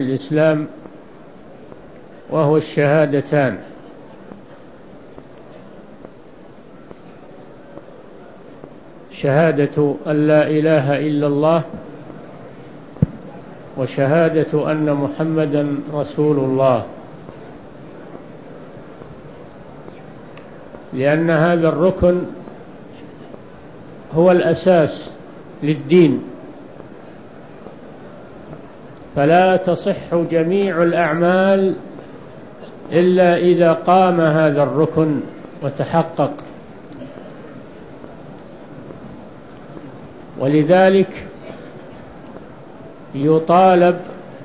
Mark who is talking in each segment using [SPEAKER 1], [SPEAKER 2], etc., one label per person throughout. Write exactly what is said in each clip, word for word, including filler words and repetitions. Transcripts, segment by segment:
[SPEAKER 1] الإسلام، وهو الشهادتان. شهادة أن لا إله إلا الله، وشهادة أن محمدا رسول الله، لأن هذا الركن هو الأساس للدين، فلا تصح جميع الأعمال إلا إذا قام هذا الركن وتحقق. ولذلك يطالب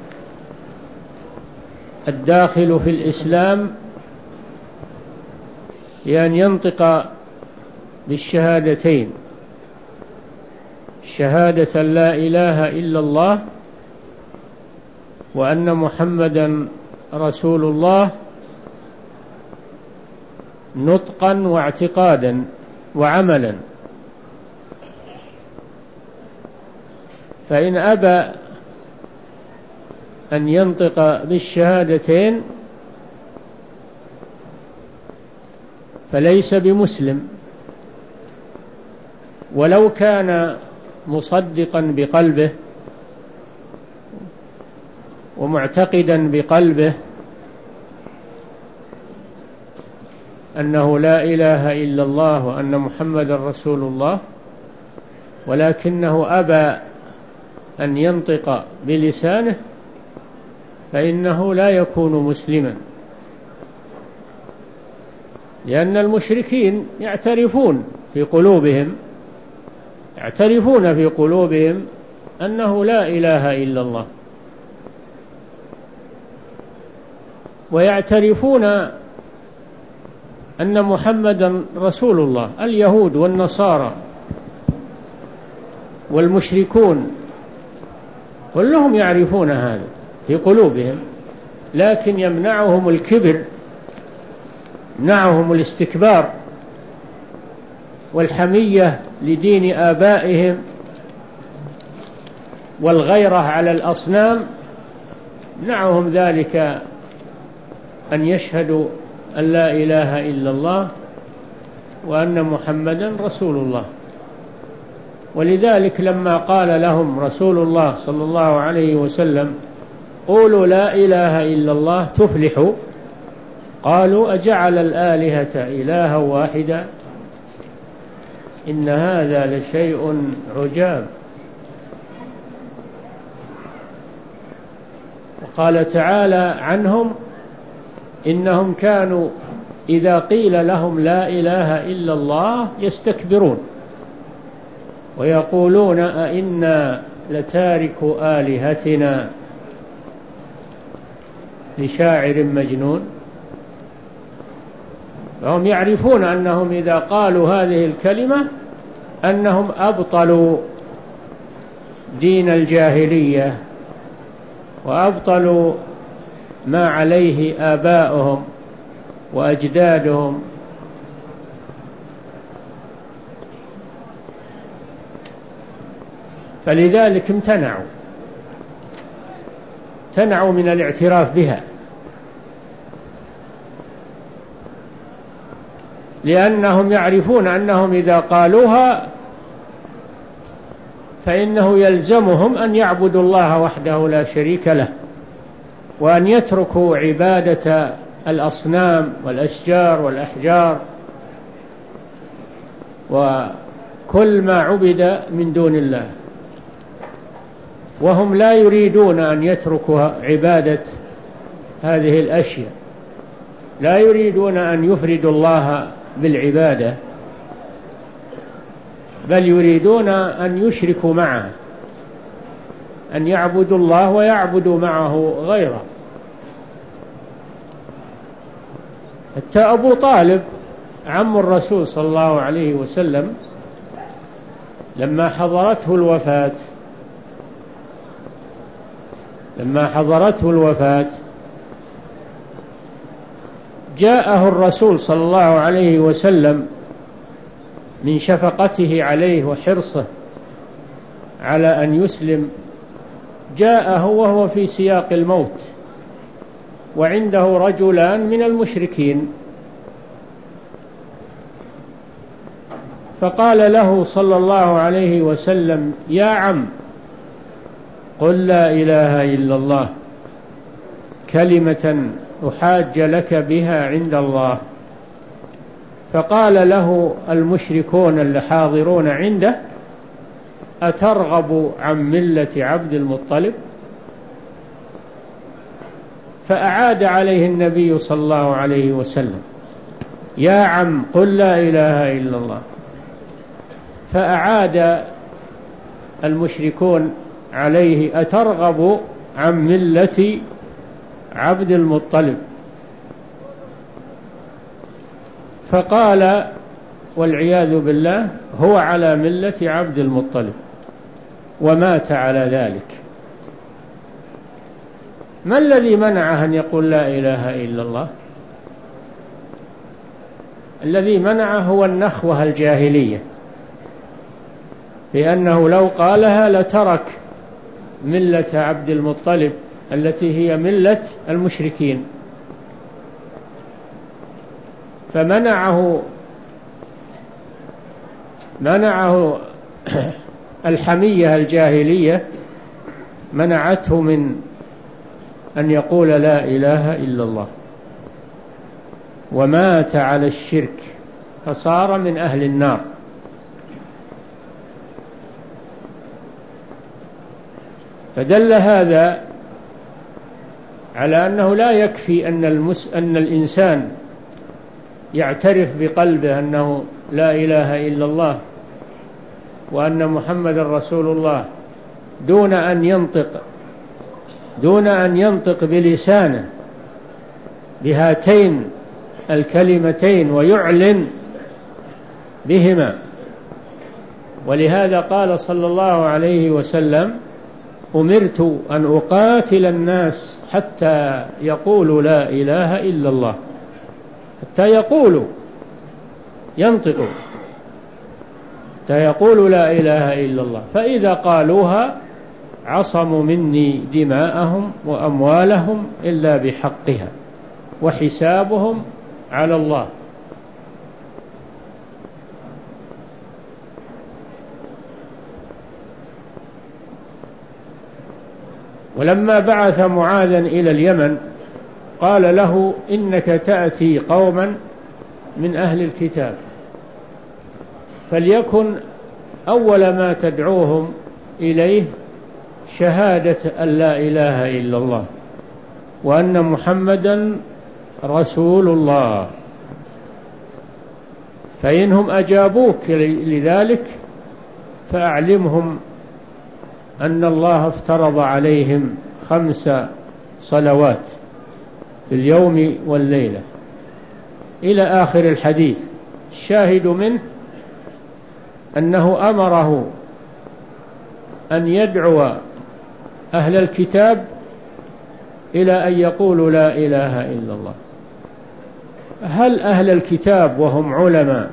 [SPEAKER 1] الداخل في الإسلام بأن ينطق بالشهادتين، شهادة لا إله إلا الله وأن محمدا رسول الله، نطقا واعتقادا وعملا. فإن أبى أن ينطق بالشهادتين فليس بمسلم، ولو كان مصدقا بقلبه ومعتقدا بقلبه أنه لا إله إلا الله وأن محمد رسول الله، ولكنه أبى أن ينطق بلسانه، فإنه لا يكون مسلما، لأن المشركين يعترفون في قلوبهم يعترفون في قلوبهم أنه لا إله إلا الله، ويعترفون أن محمدا رسول الله. اليهود والنصارى والمشركون كلهم يعرفون هذا في قلوبهم، لكن يمنعهم الكبر، يمنعهم الاستكبار والحمية لدين آبائهم والغيرة على الأصنام، يمنعهم ذلك أن يشهدوا أن لا إله إلا الله وأن محمدا رسول الله. ولذلك لما قال لهم رسول الله صلى الله عليه وسلم قولوا لا إله إلا الله تفلحوا، قالوا أجعل الآلهة إلها واحدا إن هذا لشيء عجاب. وقال تعالى عنهم إنهم كانوا إذا قيل لهم لا إله إلا الله يستكبرون ويقولون أئنا لتاركو آلهتنا لشاعر مجنون. فهم يعرفون أنهم إذا قالوا هذه الكلمة أنهم أبطلوا دين الجاهلية وأبطلوا ما عليه آباؤهم وأجدادهم. فلذلك امتنعوا امتنعوا من الاعتراف بها، لأنهم يعرفون أنهم إذا قالوها فإنه يلزمهم أن يعبدوا الله وحده لا شريك له، وأن يتركوا عبادة الأصنام والأشجار والأحجار وكل ما عبد من دون الله. وهم لا يريدون أن يتركوا عبادة هذه الأشياء، لا يريدون أن يفردوا الله بالعبادة، بل يريدون أن يشركوا معه، أن يعبدوا الله ويعبدوا معه غيره. حتى أبو طالب عم الرسول صلى الله عليه وسلم لما حضرته الوفاة لما حضرته الوفاة جاءه الرسول صلى الله عليه وسلم من شفقته عليه وحرصه على أن يسلم جاءه وهو في سياق الموت وعنده رجلان من المشركين، فقال له صلى الله عليه وسلم: يا عم، قل لا إله إلا الله كلمة أحاج لك بها عند الله. فقال له المشركون الحاضرون عنده: أترغب عن ملة عبد المطلب؟ فأعاد عليه النبي صلى الله عليه وسلم: يا عم، قل لا إله إلا الله. فأعاد المشركون عليه: أترغب عن ملة عبد المطلب؟ فقال والعياذ بالله: هو على ملة عبد المطلب، ومات على ذلك. ما الذي منعه أن يقول لا إله إلا الله؟ الذي منعه هو النخوة الجاهلية، لأنه لو قالها لترك ملة عبد المطلب التي هي ملة المشركين، فمنعه منعه الحمية الجاهلية، منعته من أن يقول لا إله إلا الله، ومات على الشرك فصار من أهل النار. فدل هذا على أنه لا يكفي أن, المس... أن الإنسان يعترف بقلبه أنه لا إله إلا الله وأن محمد رسول الله دون أن ينطق دون أن ينطق بلسانه بهاتين الكلمتين ويعلن بهما. ولهذا قال صلى الله عليه وسلم: أمرت أن أقاتل الناس حتى يقولوا لا إله إلا الله، حتى يقولوا ينطقوا حتى يقولوا لا إله إلا الله، فإذا قالوها عصموا مني دماءهم وأموالهم إلا بحقها وحسابهم على الله. ولما بعث معاذا إلى اليمن قال له: إنك تأتي قوما من أهل الكتاب، فليكن أول ما تدعوهم إليه شهادة أن لا إله إلا الله وأن محمدا رسول الله، فإنهم أجابوك لذلك فأعلمهم أن الله افترض عليهم خمس صلوات في اليوم والليلة إلى آخر الحديث. الشاهد منه أنه أمره أن يدعو أهل الكتاب إلى أن يقولوا لا إله إلا الله. هل أهل الكتاب وهم علماء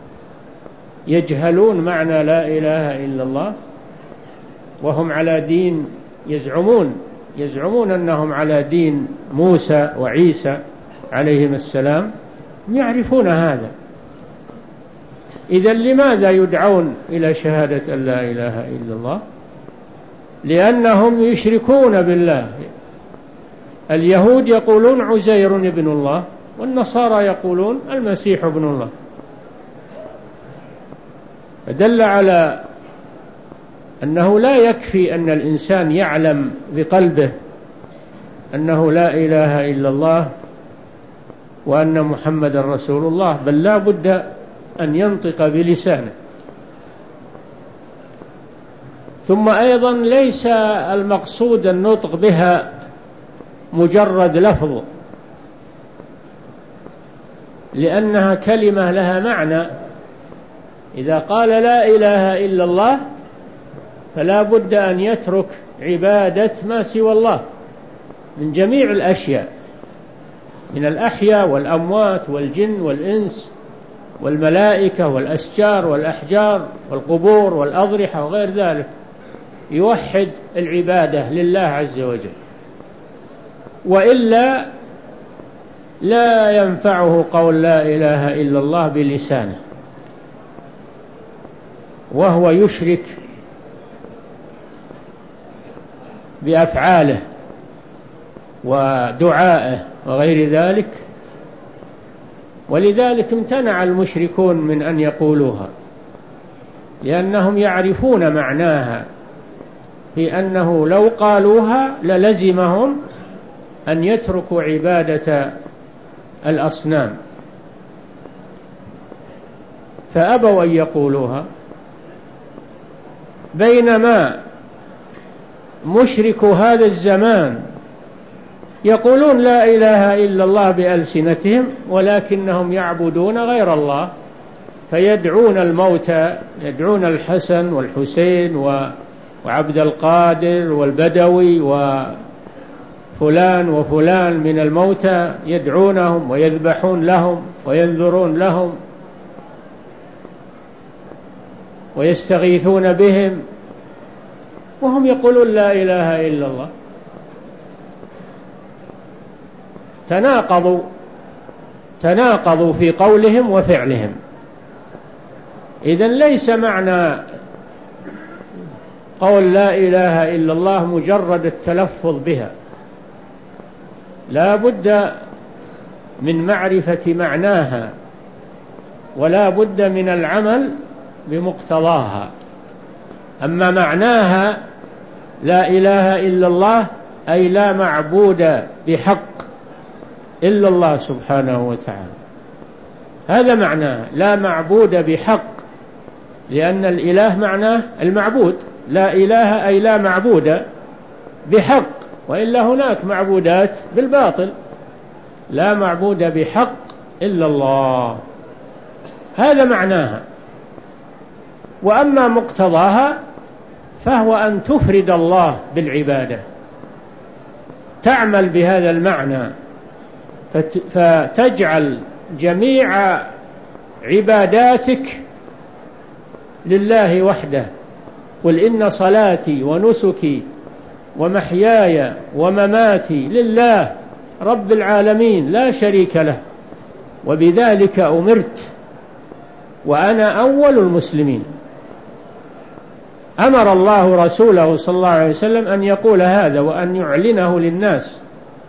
[SPEAKER 1] يجهلون معنى لا إله إلا الله وهم على دين يزعمون يزعمون أنهم على دين موسى وعيسى عليهم السلام؟ يعرفون هذا. إذن لماذا يدعون إلى شهادة أن لا إله إلا الله؟ لأنهم يشركون بالله. اليهود يقولون عزير ابن الله، والنصارى يقولون المسيح ابن الله. فدل على أنه لا يكفي أن الإنسان يعلم بقلبه أنه لا إله إلا الله وأن محمد رسول الله، بل لا بد أن ينطق بلسانه. ثم أيضا ليس المقصود النطق بها مجرد لفظ، لأنها كلمة لها معنى. إذا قال لا إله إلا الله فلا بد أن يترك عبادة ما سوى الله من جميع الأشياء، من الأحياء والأموات والجن والإنس والملائكة والأشجار والأحجار والقبور والأضرحة وغير ذلك. يوحد العبادة لله عز وجل، وإلا لا ينفعه قول لا إله إلا الله بلسانه، وهو يشرك بأفعاله ودعائه وغير ذلك. ولذلك امتنع المشركون من أن يقولوها، لأنهم يعرفون معناها، في أنه لو قالوها للزمهم أن يتركوا عبادة الأصنام، فأبوا أن يقولوها. بينما مشرك هذا الزمان يقولون لا إله إلا الله بألسنتهم، ولكنهم يعبدون غير الله، فيدعون الموتى، يدعون الحسن والحسين وعبد القادر والبدوي وفلان وفلان من الموتى، يدعونهم ويذبحون لهم وينذرون لهم ويستغيثون بهم، وهم يقولون لا إله إلا الله. تناقضوا تناقضوا في قولهم وفعلهم. إذن ليس معنى قول لا إله إلا الله مجرد التلفظ بها، لا بد من معرفة معناها، ولا بد من العمل بمقتضاها. أما معناها لا إله إلا الله أي لا معبود بحق إلا الله سبحانه وتعالى، هذا معناه لا معبود بحق، لأن الإله معناه المعبود، لا إله أي لا معبود بحق، وإلا هناك معبودات بالباطل، لا معبود بحق إلا الله، هذا معناها. وأما مقتضاها فهو أن تفرد الله بالعبادة، تعمل بهذا المعنى، فتجعل جميع عباداتك لله وحده. قل إن صلاتي ونسكي ومحياي ومماتي لله رب العالمين لا شريك له، وبذلك أمرت وأنا أول المسلمين. أمر الله رسوله صلى الله عليه وسلم أن يقول هذا وأن يعلنه للناس،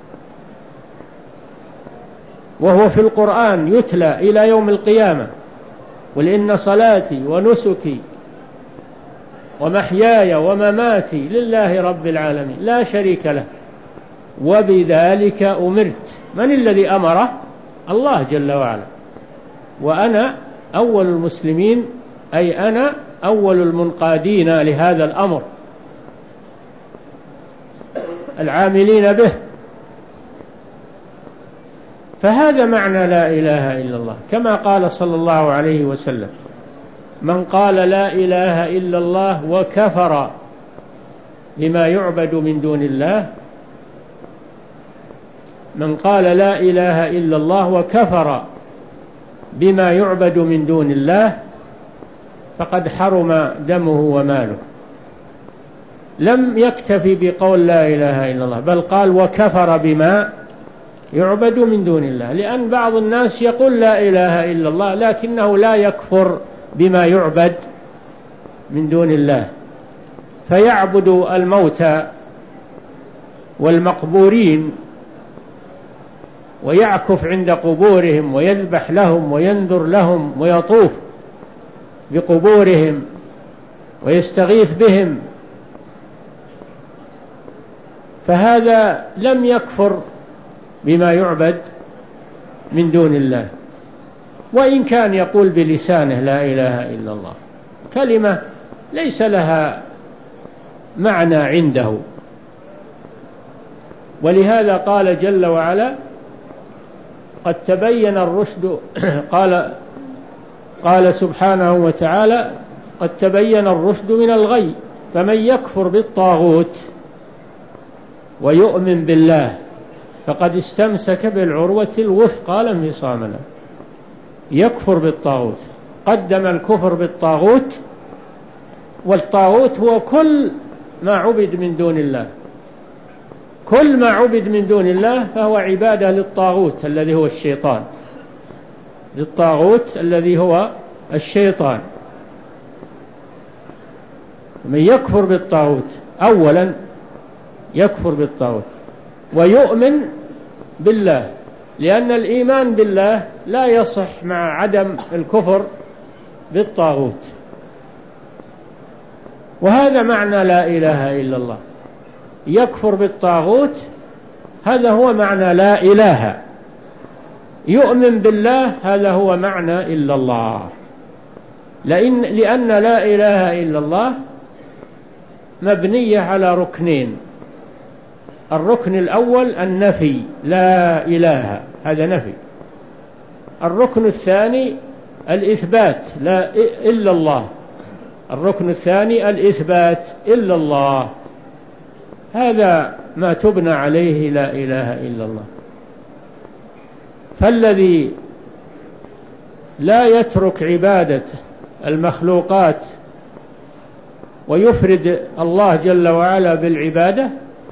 [SPEAKER 1] وهو في القرآن يتلى إلى يوم القيامة. قل إن صلاتي ونسكي ومحياي ومماتي لله رب العالمين لا شريك له وبذلك أمرت. من الذي أمره؟ الله جل وعلا. وأنا أول المسلمين أي أنا أول المنقادين لهذا الأمر العاملين به. فهذا معنى لا إله إلا الله، كما قال صلى الله عليه وسلم: من قال لا إله إلا الله وكفر بما يعبد من دون الله، من قال لا إله إلا الله وكفر بما يعبد من دون الله فقد حرم دمه وماله. لم يكتفي بقول لا إله إلا الله، بل قال وكفر بما يعبد من دون الله، لأن بعض الناس يقول لا إله إلا الله لكنه لا يكفر بما يعبد من دون الله، فيعبد الموتى والمقبورين ويعكف عند قبورهم ويذبح لهم وينذر لهم ويطوف بقبورهم ويستغيث بهم، فهذا لم يكفر بما يعبد من دون الله، وإن كان يقول بلسانه لا إله إلا الله، كلمة ليس لها معنى عنده. ولهذا قال جل وعلا: قد تبين الرشد قال قال سبحانه وتعالى: قد تبين الرشد من الغي، فمن يكفر بالطاغوت ويؤمن بالله فقد استمسك بالعروة الوثقى لا انفصام لها. يكفر بالطاغوت، قدم الكفر بالطاغوت، والطاغوت هو كل ما عبد من دون الله. كل ما عبد من دون الله فهو عبادة للطاغوت الذي هو الشيطان، للطاغوت الذي هو الشيطان. من يكفر بالطاغوت أولا يكفر بالطاغوت ويؤمن بالله، لأن الإيمان بالله لا يصح مع عدم الكفر بالطاغوت. وهذا معنى لا إله إلا الله، يكفر بالطاغوت، هذا هو معنى لا إله. يؤمن بالله، هذا هو معنى إلا الله. لأن, لأن لا إله إلا الله مبنية على ركنين. الركن الأول النفي، لا إله، هذا نفي. الركن الثاني الإثبات، لا إلا الله. الركن الثاني الإثبات إلا الله. هذا ما تبنى عليه لا إله إلا الله. فالذي لا يترك عبادة المخلوقات ويفرد الله جل وعلا بالعبادة،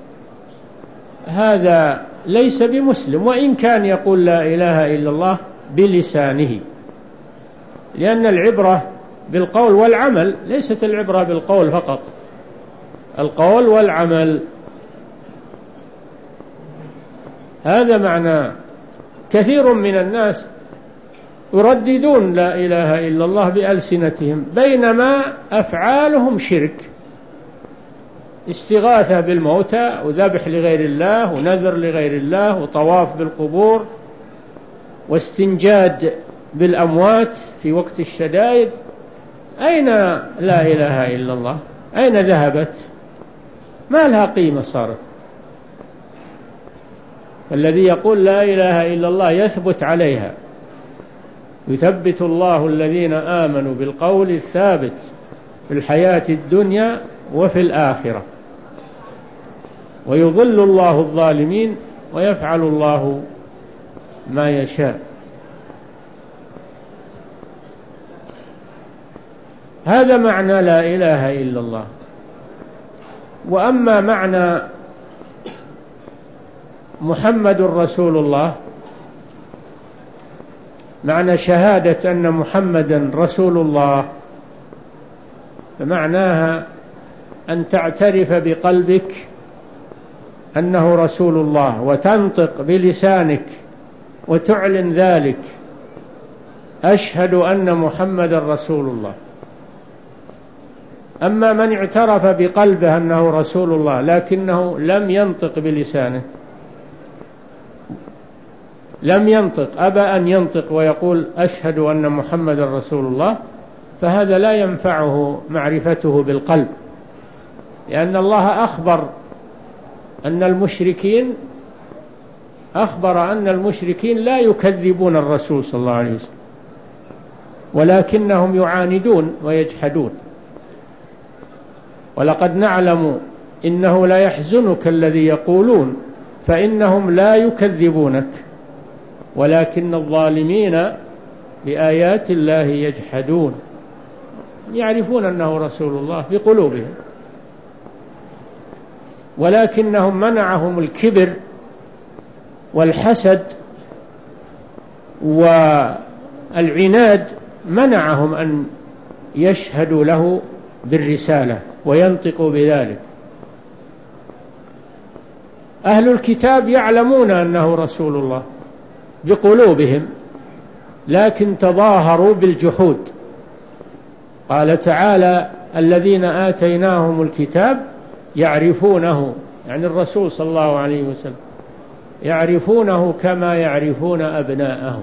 [SPEAKER 1] هذا ليس بمسلم، وإن كان يقول لا إله إلا الله بلسانه. لأن العبرة بالقول والعمل، ليست العبرة بالقول فقط، القول والعمل. هذا معنى كثير من الناس يرددون لا إله إلا الله بألسنتهم، بينما أفعالهم شرك، استغاثة بالموتى وذبح لغير الله ونذر لغير الله وطواف بالقبور واستنجاد بالأموات في وقت الشدائد. أين لا إله إلا الله؟ أين ذهبت؟ ما لها قيمة صارت. الذي يقول لا إله إلا الله يثبت عليها. يثبت الله الذين آمنوا بالقول الثابت في الحياة الدنيا وفي الآخرة، ويضل الله الظالمين ويفعل الله ما يشاء. هذا معنى لا إله إلا الله. وأما معنى محمد رسول الله، معنى شهادة أن محمدا رسول الله، فمعناها أن تعترف بقلبك أنه رسول الله، وتنطق بلسانك وتعلن ذلك، أشهد أن محمدا رسول الله. أما من اعترف بقلبه أنه رسول الله لكنه لم ينطق بلسانه، لم ينطق، أبى أن ينطق ويقول أشهد أن محمد رسول الله، فهذا لا ينفعه معرفته بالقلب. لأن الله أخبر أن المشركين أخبر أن المشركين لا يكذبون الرسول صلى الله عليه وسلم، ولكنهم يعاندون ويجحدون. ولقد نعلم إنه لا يحزنك الذي يقولون فإنهم لا يكذبونك ولكن الظالمين بآيات الله يجحدون. يعرفون أنه رسول الله بقلوبهم، ولكنهم منعهم الكبر والحسد والعناد، منعهم أن يشهدوا له بالرسالة وينطقوا بذلك. أهل الكتاب يعلمون أنه رسول الله بقلوبهم، لكن تظاهروا بالجحود. قال تعالى الذين آتيناهم الكتاب يعرفونه، يعني الرسول صلى الله عليه وسلم، يعرفونه كما يعرفون أبناءهم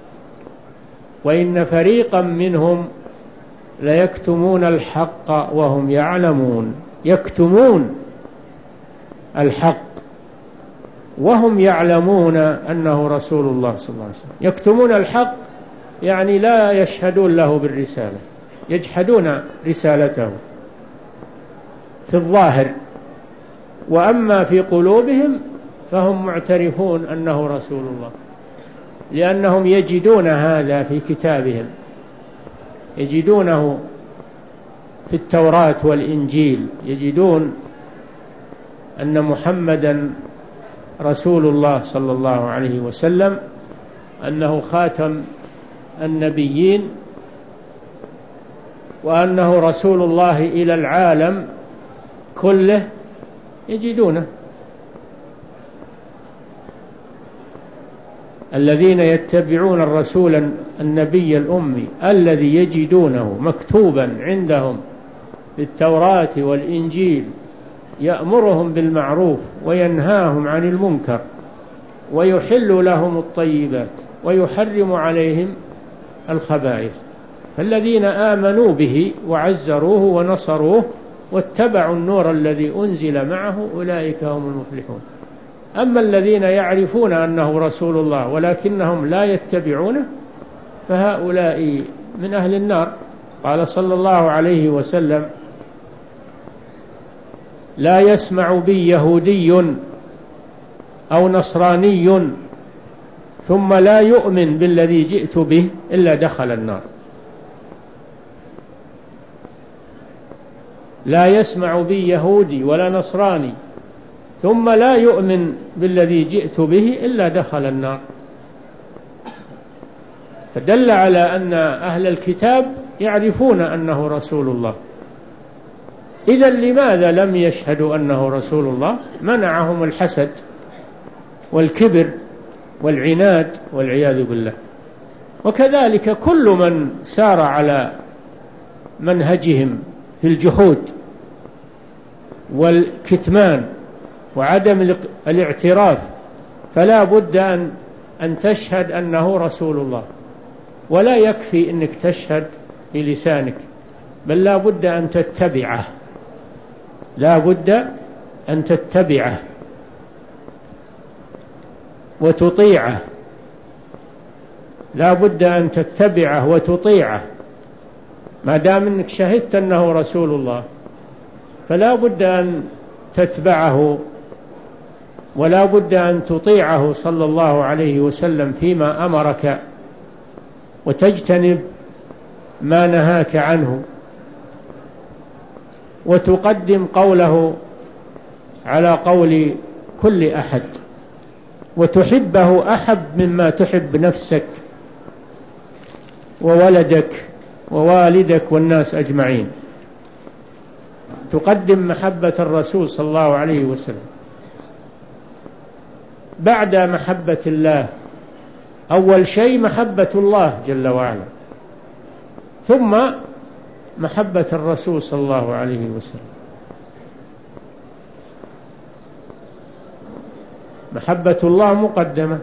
[SPEAKER 1] وإن فريقا منهم ليكتمون الحق وهم يعلمون. يكتمون الحق وهم يعلمون أنه رسول الله صلى الله عليه وسلم. يكتمون الحق يعني لا يشهدون له بالرسالة، يجحدون رسالته في الظاهر، وأما في قلوبهم فهم معترفون أنه رسول الله، لأنهم يجدون هذا في كتابهم، يجدونه في التوراة والإنجيل، يجدون أن محمدا رسول الله صلى الله عليه وسلم، أنه خاتم النبيين، وأنه رسول الله إلى العالم كله، يجدونه. الذين يتبعون الرسول النبي الأمي الذي يجدونه مكتوبا عندهم في التوراة والإنجيل، يأمرهم بالمعروف وينهاهم عن المنكر ويحل لهم الطيبات ويحرم عليهم الخبائث. فالذين آمنوا به وعزروه ونصروه واتبعوا النور الذي أنزل معه أولئك هم المفلحون. أما الذين يعرفون أنه رسول الله ولكنهم لا يتبعونه فهؤلاء من أهل النار. قال صلى الله عليه وسلم: لا يسمع بي يهودي أو نصراني ثم لا يؤمن بالذي جئت به إلا دخل النار. لا يسمع بي يهودي ولا نصراني ثم لا يؤمن بالذي جئت به إلا دخل النار. فدل على أن أهل الكتاب يعرفون أنه رسول الله. إذن لماذا لم يشهدوا أنه رسول الله؟ منعهم الحسد والكبر والعناد والعياذ بالله. وكذلك كل من سار على منهجهم في الجحود والكتمان وعدم الاعتراف فلا بد أن أن تشهد أنه رسول الله. ولا يكفي أنك تشهد بلسانك، بل لا بد أن تتبعه، لا بد أن تتبعه وتطيعه، لا بد أن تتبعه وتطيعه. ما دام أنك شهدت أنه رسول الله فلا بد أن تتبعه ولا بد أن تطيعه صلى الله عليه وسلم فيما أمرك وتجتنب ما نهاك عنه، وتقدم قوله على قول كل أحد، وتحبه أحب مما تحب نفسك وولدك ووالدك والناس أجمعين. تقدم محبة الرسول صلى الله عليه وسلم بعد محبة الله. أول شيء محبة الله جل وعلا، ثم محبة الرسول صلى الله عليه وسلم. محبة الله مقدمة،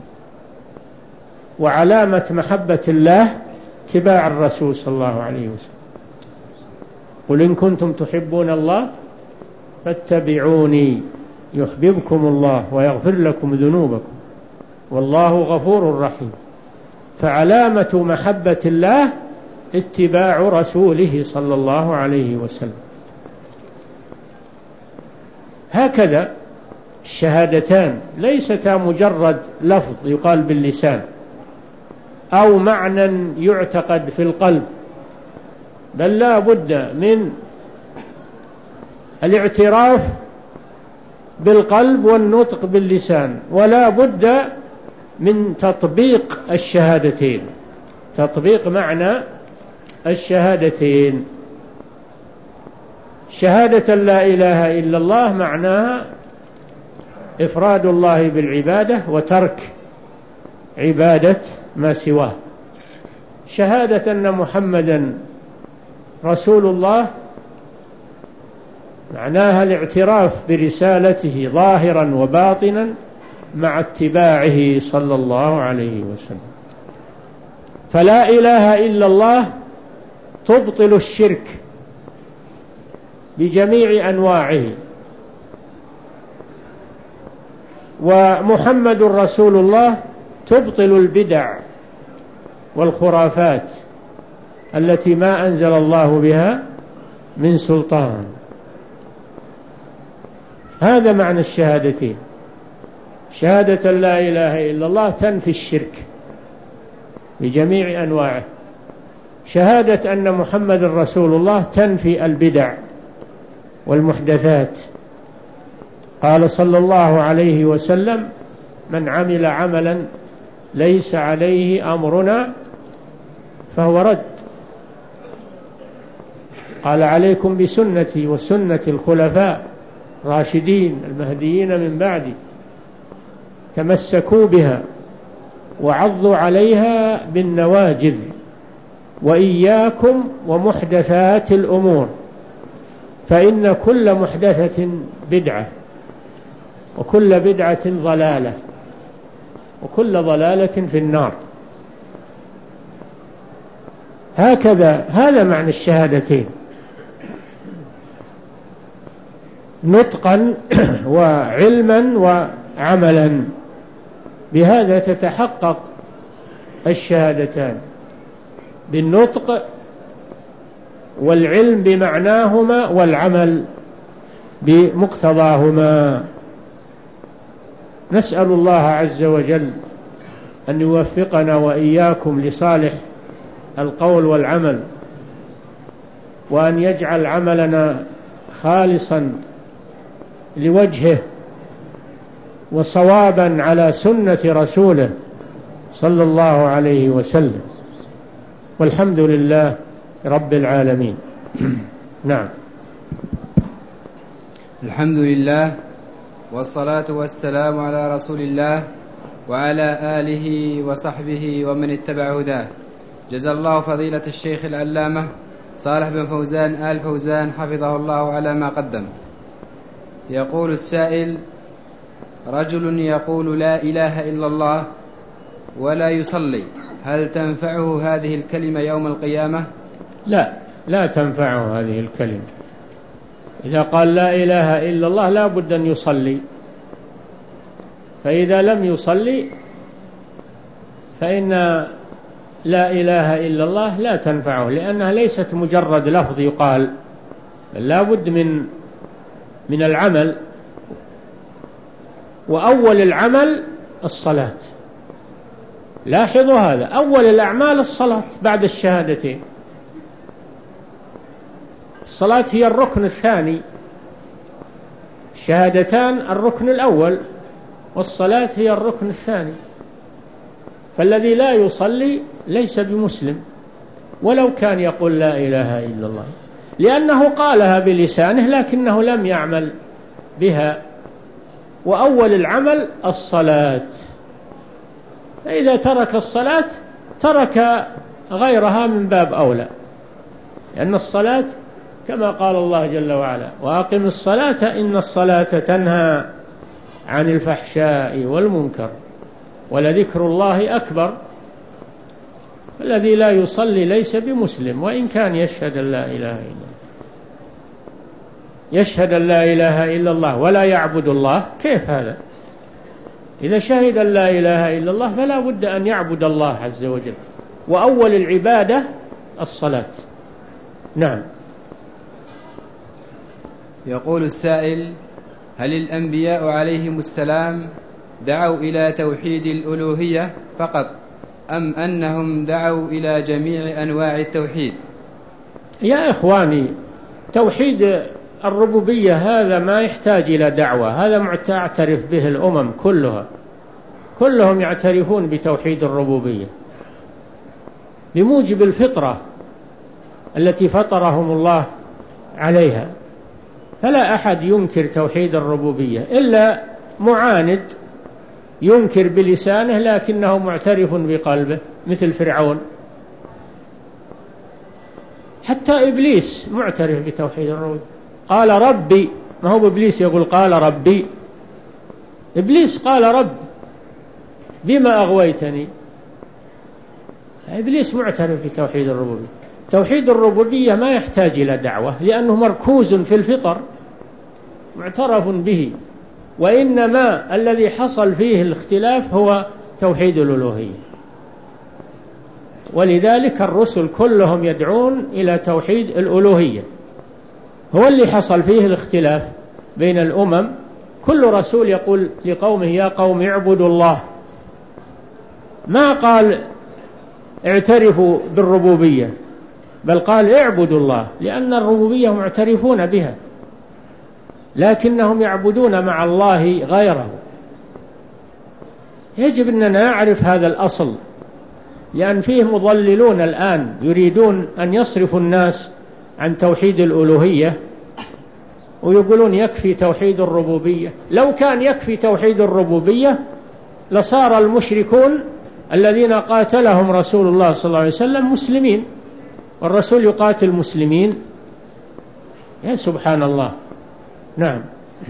[SPEAKER 1] وعلامة محبة الله اتباع الرسول صلى الله عليه وسلم. قل إن كنتم تحبون الله فاتبعوني يحببكم الله ويغفر لكم ذنوبكم والله غفور رحيم. فعلامة محبة الله اتباع رسوله صلى الله عليه وسلم. هكذا الشهادتان ليستا مجرد لفظ يقال باللسان أو معنى يعتقد في القلب، بل لا بد من الاعتراف بالقلب والنطق باللسان، ولا بد من تطبيق الشهادتين، تطبيق معنى الشهادتين. شهادة لا إله إلا الله معناها إفراد الله بالعبادة وترك عبادة ما سواه. شهادة أن محمدا رسول الله معناها الاعتراف برسالته ظاهرا وباطنا مع اتباعه صلى الله عليه وسلم. فلا إله إلا الله تبطل الشرك بجميع أنواعه، ومحمد رسول الله تبطل البدع والخرافات التي ما أنزل الله بها من سلطان. هذا معنى الشهادتين. شهادة لا إله إلا الله تنفي الشرك بجميع أنواعه. شهادة أن محمد رسول الله تنفي البدع والمحدثات قال صلى الله عليه وسلم: من عمل عملا ليس عليه أمرنا فهو رد. قال: عليكم بسنتي وسنة الخلفاء الراشدين المهديين من بعدي، تمسكوا بها وعضوا عليها بالنواجذ، وإياكم ومحدثات الأمور، فإن كل محدثة بدعة، وكل بدعة ضلالة، وكل ضلالة في النار. هكذا هذا معنى الشهادتين، نطقا وعلما وعملا، بهذا تتحقق الشهادتان، بالنطق والعلم بمعناهما والعمل بمقتضاهما. نسأل الله عز وجل أن يوفقنا وإياكم لصالح القول والعمل، وأن يجعل عملنا خالصا لوجهه وصوابا على سنة رسوله صلى الله عليه وسلم، والحمد لله رب العالمين. نعم.
[SPEAKER 2] الحمد لله والصلاة والسلام على رسول الله وعلى آله وصحبه ومن اتبع هداه. جزا الله فضيلة الشيخ العلامة صالح بن فوزان آل فوزان حفظه الله على ما قدم. يقول السائل: رجل يقول لا إله إلا الله ولا يصلي، هل تنفعه هذه الكلمة يوم القيامة؟
[SPEAKER 1] لا، لا تنفعه هذه الكلمة. إذا قال لا إله إلا الله لا بد أن يصلي، فإذا لم يصلي فإن لا إله إلا الله لا تنفعه، لأنها ليست مجرد لفظ يقال، بل لا بد من من العمل، وأول العمل الصلاة. لاحظوا هذا، أول الأعمال الصلاة بعد الشهادتين. الصلاة هي الركن الثاني، الشهادتان الركن الأول، والصلاة هي الركن الثاني. فالذي لا يصلي ليس بمسلم ولو كان يقول لا إله إلا الله، لأنه قالها بلسانه لكنه لم يعمل بها، وأول العمل الصلاة. فإذا ترك الصلاة ترك غيرها من باب أولى، لأن الصلاة كما قال الله جل وعلا: وأقم الصلاة إن الصلاة تنهى عن الفحشاء والمنكر ولذكر الله أكبر. الذي لا يصلي ليس بمسلم وإن كان يشهد أن لا إله إلا الله، يشهد أن لا إله إلا الله ولا يعبد الله، كيف هذا؟ إذا شهد أن لا إله إلا الله فلا بد أن يعبد الله عز وجل، وأول العبادة الصلاة. نعم.
[SPEAKER 2] يقول السائل: هل الأنبياء عليهم السلام دعوا إلى توحيد الألوهية فقط، أم أنهم دعوا إلى جميع أنواع التوحيد؟
[SPEAKER 1] يا إخواني، توحيد الربوبية هذا ما يحتاج إلى دعوة، هذا معترف به الأمم كلها، كلهم يعترفون بتوحيد الربوبية بموجب الفطرة التي فطرهم الله عليها. فلا أحد ينكر توحيد الربوبية إلا معاند ينكر بلسانه لكنه معترف بقلبه، مثل فرعون. حتى إبليس معترف بتوحيد الربوبية، قال ربي، ما هو إبليس يقول قال ربي، إبليس قال رب بما أغويتني. إبليس معترف بتوحيد الربوبية. توحيد الربوبية ما يحتاج إلى دعوة لأنه مركوز في الفطر معترف به، وإنما الذي حصل فيه الاختلاف هو توحيد الألوهية. ولذلك الرسل كلهم يدعون إلى توحيد الألوهية، هو اللي حصل فيه الاختلاف بين الأمم. كل رسول يقول لقومه يا قوم اعبدوا الله، ما قال اعترفوا بالربوبية، بل قال اعبدوا الله، لأن الربوبية معترفون بها، لكنهم يعبدون مع الله غيره. يجب أننا نعرف هذا الأصل، لأن فيه مضللون الآن يريدون أن يصرفوا الناس عن توحيد الألوهية، ويقولون يكفي توحيد الربوبية. لو كان يكفي توحيد الربوبية لصار المشركون الذين قاتلهم رسول الله صلى الله عليه وسلم مسلمين، والرسول يقاتل المسلمين. يا سبحان الله. نعم.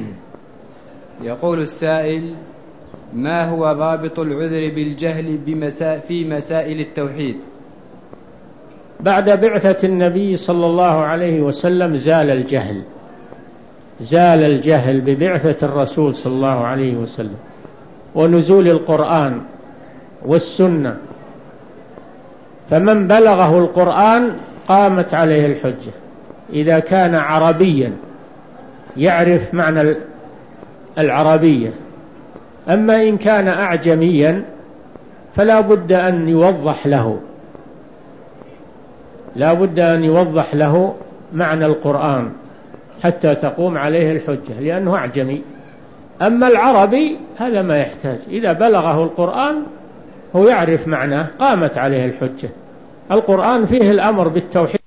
[SPEAKER 2] يقول السائل: ما هو ضابط العذر بالجهل بمسا... في مسائل التوحيد؟
[SPEAKER 1] بعد بعثة النبي صلى الله عليه وسلم زال الجهل، زال الجهل ببعثة الرسول صلى الله عليه وسلم ونزول القرآن والسنة، فمن بلغه القرآن قامت عليه الحجة إذا كان عربيا يعرف معنى العربية. أما إن كان أعجميا فلا بد أن يوضح له لا بد أن يوضح له معنى القرآن حتى تقوم عليه الحجة، لأنه أعجمي. أما العربي هذا ما يحتاج، إذا بلغه القرآن هو يعرف معناه قامت عليه الحجة. القرآن فيه الأمر بالتوحيد